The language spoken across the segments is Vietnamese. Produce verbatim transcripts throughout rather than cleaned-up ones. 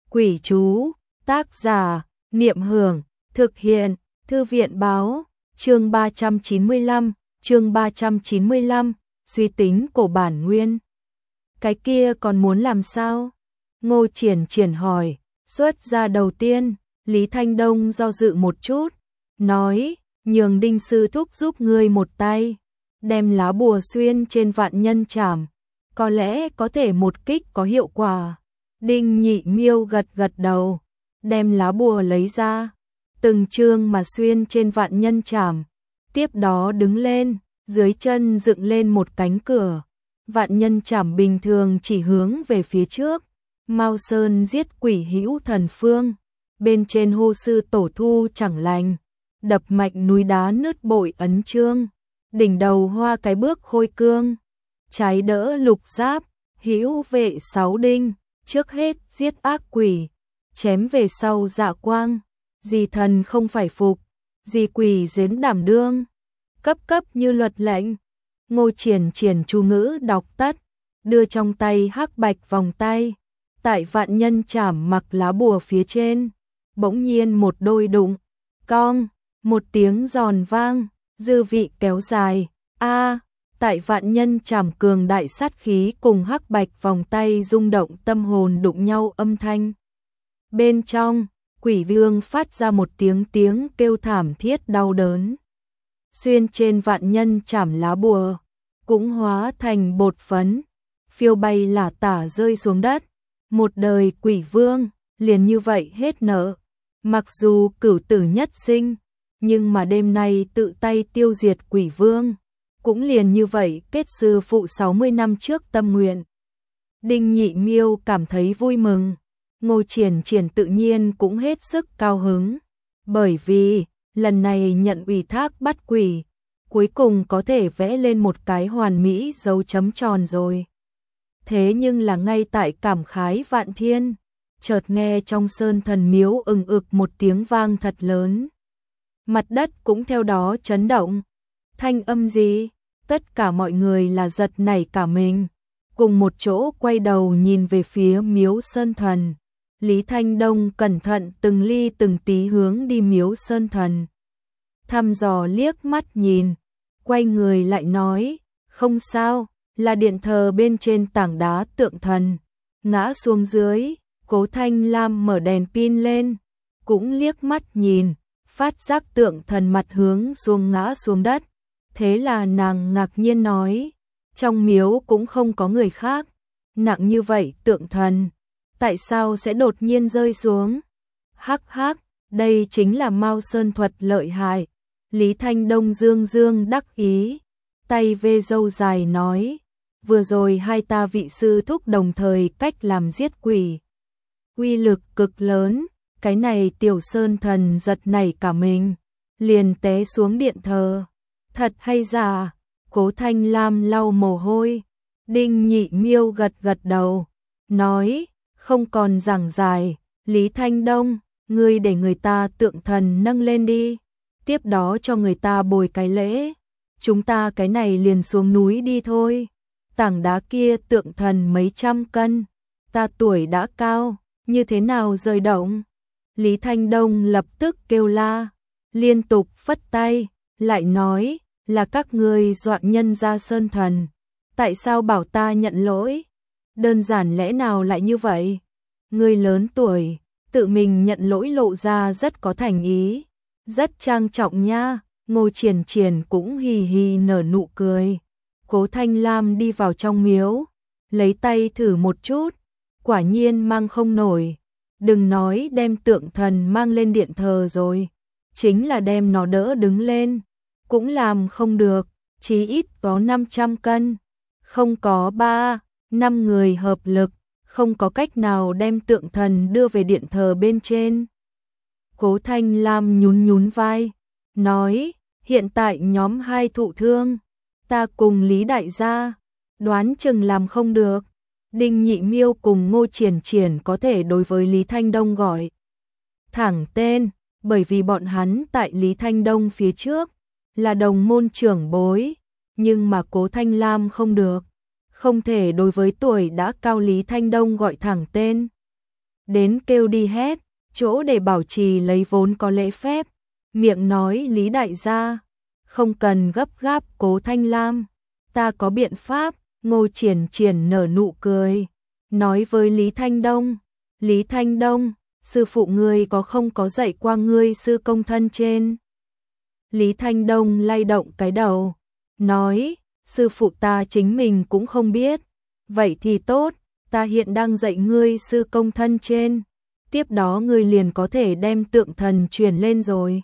Quỷ chú, tác giả, Niệm Hưởng, thực hiện, Thư viện báo, chương ba trăm chín mươi lăm, chương ba trăm chín mươi lăm, suy tính của bản nguyên. Cái kia còn muốn làm sao? Ngô Triển Triển hỏi, xuất ra đầu tiên, Lý Thanh Đông do dự một chút, nói, nhường Đinh sư thúc giúp ngươi một tay, đem lá bùa xuyên trên vạn nhân trảm, có lẽ có thể một kích có hiệu quả. Đinh Nhị Miêu gật gật đầu, đem lá bùa lấy ra, từng chương mà xuyên trên vạn nhân trảm, tiếp đó đứng lên, dưới chân dựng lên một cánh cửa. Vạn nhân trảm bình thường chỉ hướng về phía trước, Mao Sơn giết quỷ hữu thần phương, bên trên hô sư tổ thu chẳng lành, đập mạnh núi đá nứt bội ấn chương, đỉnh đầu hoa cái bước khôi cương, trái đỡ lục giáp, hữu vệ sáu đinh, trước hết giết ác quỷ, chém về sau dạ quang, gì thần không phải phục, gì quỷ dến đảm đương, cấp cấp như luật lệnh. Ngô Triển Triển chú ngữ đọc tắt, đưa trong tay hắc bạch vòng tay, tại vạn nhân trảm mặc lá bùa phía trên, bỗng nhiên một đôi đụng, cong, một tiếng giòn vang, dư vị kéo dài, a, tại vạn nhân trảm cường đại sát khí cùng hắc bạch vòng tay rung động tâm hồn đụng nhau âm thanh. Bên trong, quỷ vương phát ra một tiếng tiếng kêu thảm thiết đau đớn. Xuyên trên vạn nhân trảm lá bùa, cũng hóa thành bột phấn, phiêu bay lả tả rơi xuống đất. Một đời quỷ vương, liền như vậy hết nợ. Mặc dù cửu tử nhất sinh, nhưng mà đêm nay tự tay tiêu diệt quỷ vương, cũng liền như vậy kết sư phụ sáu mươi năm trước tâm nguyện. Đinh Nhị Miêu cảm thấy vui mừng, Ngô Triển Triển tự nhiên cũng hết sức cao hứng, bởi vì lần này nhận ủy thác bắt quỷ, cuối cùng có thể vẽ lên một cái hoàn mỹ dấu chấm tròn rồi. Thế nhưng là ngay tại cảm khái vạn thiên, chợt nghe trong sơn thần miếu ừng ực một tiếng vang thật lớn. Mặt đất cũng theo đó chấn động. Thanh âm gì? Tất cả mọi người là giật nảy cả mình, cùng một chỗ quay đầu nhìn về phía miếu sơn thần. Lý Thanh Đông cẩn thận từng ly từng tí hướng đi miếu sơn thần. Thăm dò liếc mắt nhìn, quay người lại nói, không sao, là điện thờ bên trên tảng đá tượng thần. Ngã xuống dưới, Cố Thanh Lam mở đèn pin lên, cũng liếc mắt nhìn, phát giác tượng thần mặt hướng xuống ngã xuống đất. Thế là nàng ngạc nhiên nói, trong miếu cũng không có người khác, nặng như vậy tượng thần, tại sao sẽ đột nhiên rơi xuống? Hắc hắc, đây chính là Mao Sơn thuật lợi hại. Lý Thanh Đông dương dương đắc ý, tay vê râu dài nói, vừa rồi hai ta vị sư thúc đồng thời cách làm giết quỷ, uy lực cực lớn, cái này tiểu sơn thần giật nảy cả mình, liền té xuống điện thờ. Thật hay giả? Cố Thanh Lam lau mồ hôi. Đinh Nhị Miêu gật gật đầu, nói, không còn giảng dài, Lý Thanh Đông, ngươi để người ta tượng thần nâng lên đi, tiếp đó cho người ta bồi cái lễ, chúng ta cái này liền xuống núi đi thôi. Tảng đá kia tượng thần mấy trăm cân, ta tuổi đã cao, như thế nào rời động? Lý Thanh Đông lập tức kêu la, liên tục phất tay, lại nói, là các ngươi dọa nhân ra sơn thần, tại sao bảo ta nhận lỗi? Đơn giản lẽ nào lại như vậy? Ngươi lớn tuổi, tự mình nhận lỗi lộ ra rất có thành ý, rất trang trọng nha. Ngô Triển Triển cũng hì hì nở nụ cười. Cố Thanh Lam đi vào trong miếu, lấy tay thử một chút, quả nhiên mang không nổi. Đừng nói đem tượng thần mang lên điện thờ rồi, chính là đem nó đỡ đứng lên, cũng làm không được, chí ít có năm trăm cân, không có ba, năm người hợp lực, không có cách nào đem tượng thần đưa về điện thờ bên trên. Cố Thanh Lam nhún nhún vai, nói, hiện tại nhóm hai thụ thương, ta cùng Lý đại gia, đoán chừng làm không được. Đinh Nhị Miêu cùng Ngô Triển Triển có thể đối với Lý Thanh Đông gọi thẳng tên, bởi vì bọn hắn tại Lý Thanh Đông phía trước là đồng môn trưởng bối, nhưng mà Cố Thanh Lam không được, không thể đối với tuổi đã cao Lý Thanh Đông gọi thẳng tên. đến kêu đi hết, chỗ để bảo trì lấy vốn có lễ phép, miệng nói Lý đại gia, không cần gấp gáp Cố Thanh Lam, ta có biện pháp. Ngô Triển Triển nở nụ cười, nói với Lý Thanh Đông, Lý Thanh Đông, sư phụ ngươi có không có dạy qua ngươi sư công thân trên? Lý Thanh Đông lay động cái đầu, nói, sư phụ ta chính mình cũng không biết, vậy thì tốt, ta hiện đang dạy ngươi sư công thân trên, tiếp đó ngươi liền có thể đem tượng thần truyền lên rồi.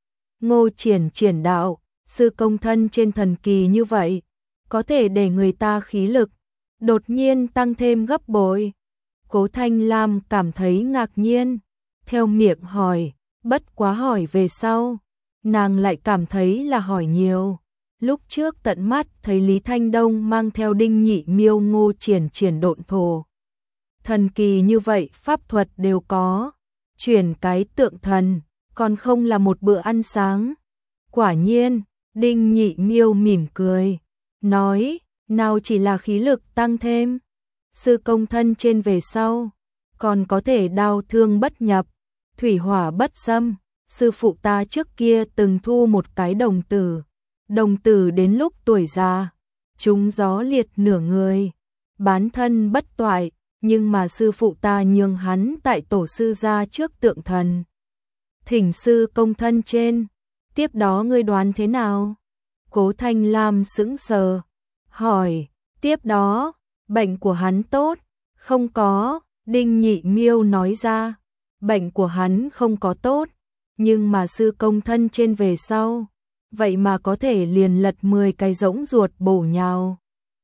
Ngô Triển Triển đạo, sư công thân trên thần kỳ như vậy, có thể để người ta khí lực đột nhiên tăng thêm gấp bội. Cố Thanh Lam cảm thấy ngạc nhiên, theo miệng hỏi, bất quá hỏi về sau, nàng lại cảm thấy là hỏi nhiều. Lúc trước tận mắt thấy Lý Thanh Đông mang theo Đinh Nhị Miêu Ngô Triển Triển độn thổ. Thần kỳ như vậy pháp thuật đều có, chuyển cái tượng thần, còn không là một bữa ăn sáng. Quả nhiên, Đinh Nhị Miêu mỉm cười, nói, nào chỉ là khí lực tăng thêm, sư công thân trên về sau, còn có thể đao thương bất nhập, thủy hỏa bất xâm. Sư phụ ta trước kia từng thu một cái đồng tử, đồng tử đến lúc tuổi già, chúng gió liệt nửa người, bán thân bất toại, nhưng mà sư phụ ta nhường hắn tại tổ sư gia trước tượng thần. Thỉnh sư công thân trên, tiếp đó ngươi đoán thế nào? Cố Thanh Lam sững sờ, hỏi, tiếp đó, bệnh của hắn tốt, không có, Đinh Nhị Miêu nói ra, bệnh của hắn không có tốt, nhưng mà sư công thân trên về sau, vậy mà có thể liền lật mười cái rỗng ruột bổ nhào.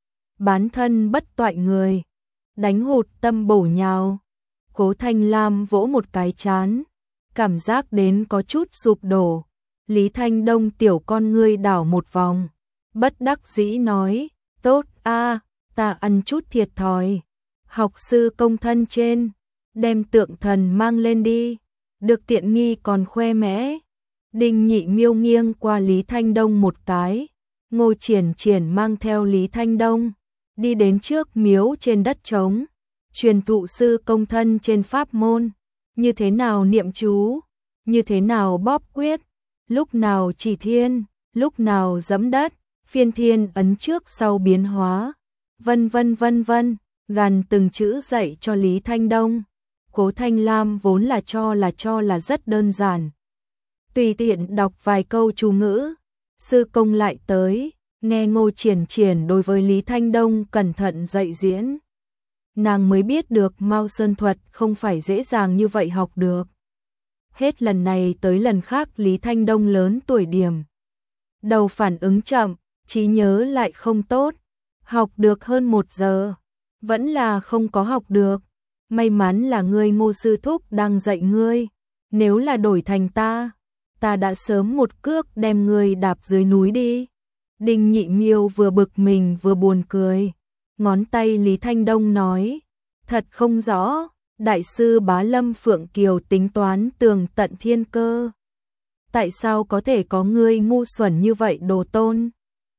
Bán thân bất toại người, đánh hụt tâm bổ nhào. Cố Thanh Lam vỗ một cái chán, cảm giác đến có chút sụp đổ. Lý Thanh Đông tiểu con ngươi đảo một vòng, bất đắc dĩ nói, tốt a, ta ăn chút thiệt thòi. Học sư công thân trên, đem tượng thần mang lên đi, được tiện nghi còn khoe mẽ. Đinh Nhị Miêu nghiêng qua Lý Thanh Đông một cái, Ngô Triển Triển mang theo Lý Thanh Đông, đi đến trước miếu trên đất trống, truyền thụ sư công thân trên pháp môn, như thế nào niệm chú, như thế nào bóp quyết, lúc nào chỉ thiên, lúc nào giẫm đất, phiên thiên ấn trước sau biến hóa, vân vân vân vân, gàn từng chữ dạy cho Lý Thanh Đông. Cố Thanh Lam vốn là cho là cho là rất đơn giản, tùy tiện đọc vài câu chú ngữ, sư công lại tới, nghe Ngô Triển Triển đối với Lý Thanh Đông cẩn thận dạy diễn. Nàng mới biết được Mao Sơn thuật không phải dễ dàng như vậy học được. Hết lần này tới lần khác Lý Thanh Đông lớn tuổi điểm, đầu phản ứng chậm, trí nhớ lại không tốt, học được hơn một giờ, vẫn là không có học được. May mắn là ngươi Ngô sư thúc đang dạy ngươi, nếu là đổi thành ta, ta đã sớm một cước đem ngươi đạp dưới núi đi. Đinh Nhị Miêu vừa bực mình vừa buồn cười, ngón tay Lý Thanh Đông nói, thật không rõ, đại sư Bá Lâm Phượng Kiều tính toán tường tận thiên cơ. Tại sao có thể có ngươi ngu xuẩn như vậy đồ tôn?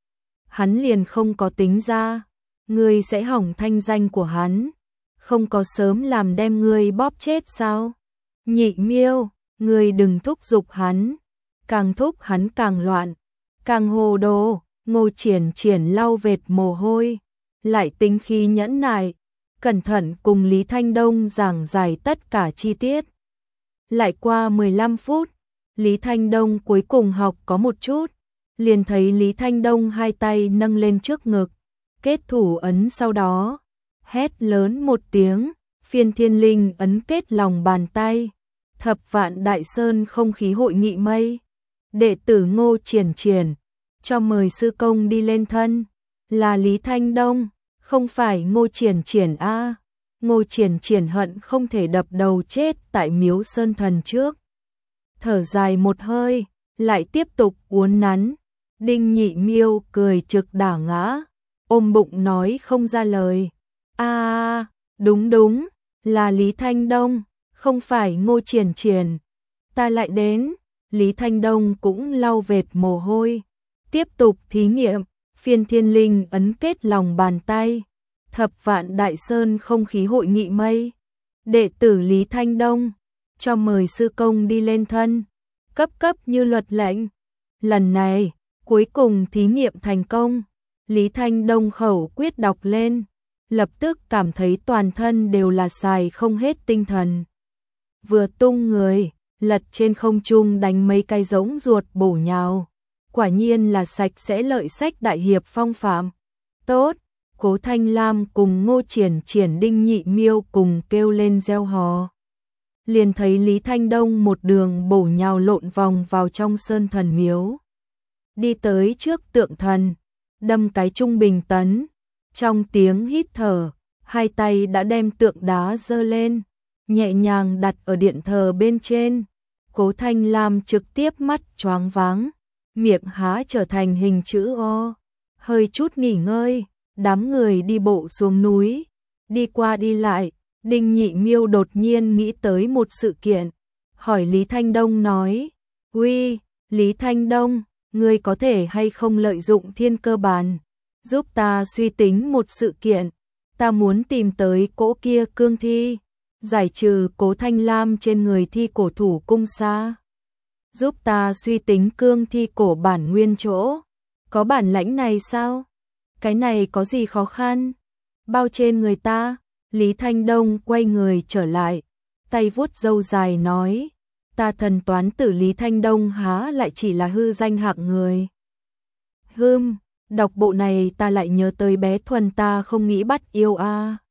Hắn liền không có tính ra, ngươi sẽ hỏng thanh danh của hắn, không có sớm làm đem ngươi bóp chết sao? Nhị Miêu, ngươi đừng thúc giục hắn, càng thúc hắn càng loạn, càng hồ đồ. Ngô Triển Triển lau vệt mồ hôi, lại tính khí nhẫn nại, cẩn thận cùng Lý Thanh Đông giảng giải tất cả chi tiết. Lại qua mười lăm phút, Lý Thanh Đông cuối cùng học có một chút, liền thấy Lý Thanh Đông hai tay nâng lên trước ngực, kết thủ ấn, sau đó hét lớn một tiếng, phiên thiên linh ấn kết lòng bàn tay, thập vạn đại sơn không khí hội nghị mây. Đệ tử Ngô Triển Triển, cho mời sư công đi lên thân, là Lý Thanh Đông, không phải Ngô Triển Triển a. À. Ngô Triển Triển hận không thể đập đầu chết tại miếu sơn thần trước. Thở dài một hơi, lại tiếp tục uốn nắn. Đinh Nhị Miêu cười trực đả ngã, ôm bụng nói không ra lời. A, à, đúng đúng, là Lý Thanh Đông, không phải Ngô Triển Triển. Ta lại đến. Lý Thanh Đông cũng lau vệt mồ hôi, tiếp tục thí nghiệm, phiên thiên linh ấn kết lòng bàn tay, thập vạn đại sơn không khí hội nghị mây. Đệ tử Lý Thanh Đông, cho mời sư công đi lên thân, cấp cấp như luật lệnh. Lần này, cuối cùng thí nghiệm thành công, Lý Thanh Đông khẩu quyết đọc lên, lập tức cảm thấy toàn thân đều là xài không hết tinh thần. Vừa tung người, lật trên không trung đánh mấy cái giống ruột bổ nhào. Quả nhiên là sạch sẽ lợi sách đại hiệp phong phạm. Tốt, Cố Thanh Lam cùng Ngô Triển Triển Đinh Nhị Miêu cùng kêu lên reo hò. Liền thấy Lý Thanh Đông một đường bổ nhào lộn vòng vào trong sơn thần miếu. Đi tới trước tượng thần, đâm cái trung bình tấn. Trong tiếng hít thở, hai tay đã đem tượng đá giơ lên, nhẹ nhàng đặt ở điện thờ bên trên. Cố Thanh Lam trực tiếp mắt choáng váng, miệng há trở thành hình chữ O, hơi chút nghỉ ngơi, đám người đi bộ xuống núi, đi qua đi lại. Đinh Nhị Miêu đột nhiên nghĩ tới một sự kiện, hỏi Lý Thanh Đông nói, uy, Lý Thanh Đông, ngươi có thể hay không lợi dụng thiên cơ bàn, giúp ta suy tính một sự kiện, ta muốn tìm tới cỗ kia cương thi, giải trừ Cố Thanh Lam trên người thi cổ thủ cung xa. Giúp ta suy tính cương thi cổ bản nguyên chỗ, có bản lãnh này sao? Cái này có gì khó khăn? Bao trên người ta? Lý Thanh Đông quay người trở lại, tay vuốt râu dài nói, ta thần toán tử Lý Thanh Đông há lại chỉ là hư danh hạng người. Hưm, đọc bộ này ta lại nhớ tới bé Thuần ta không nghĩ bắt yêu a.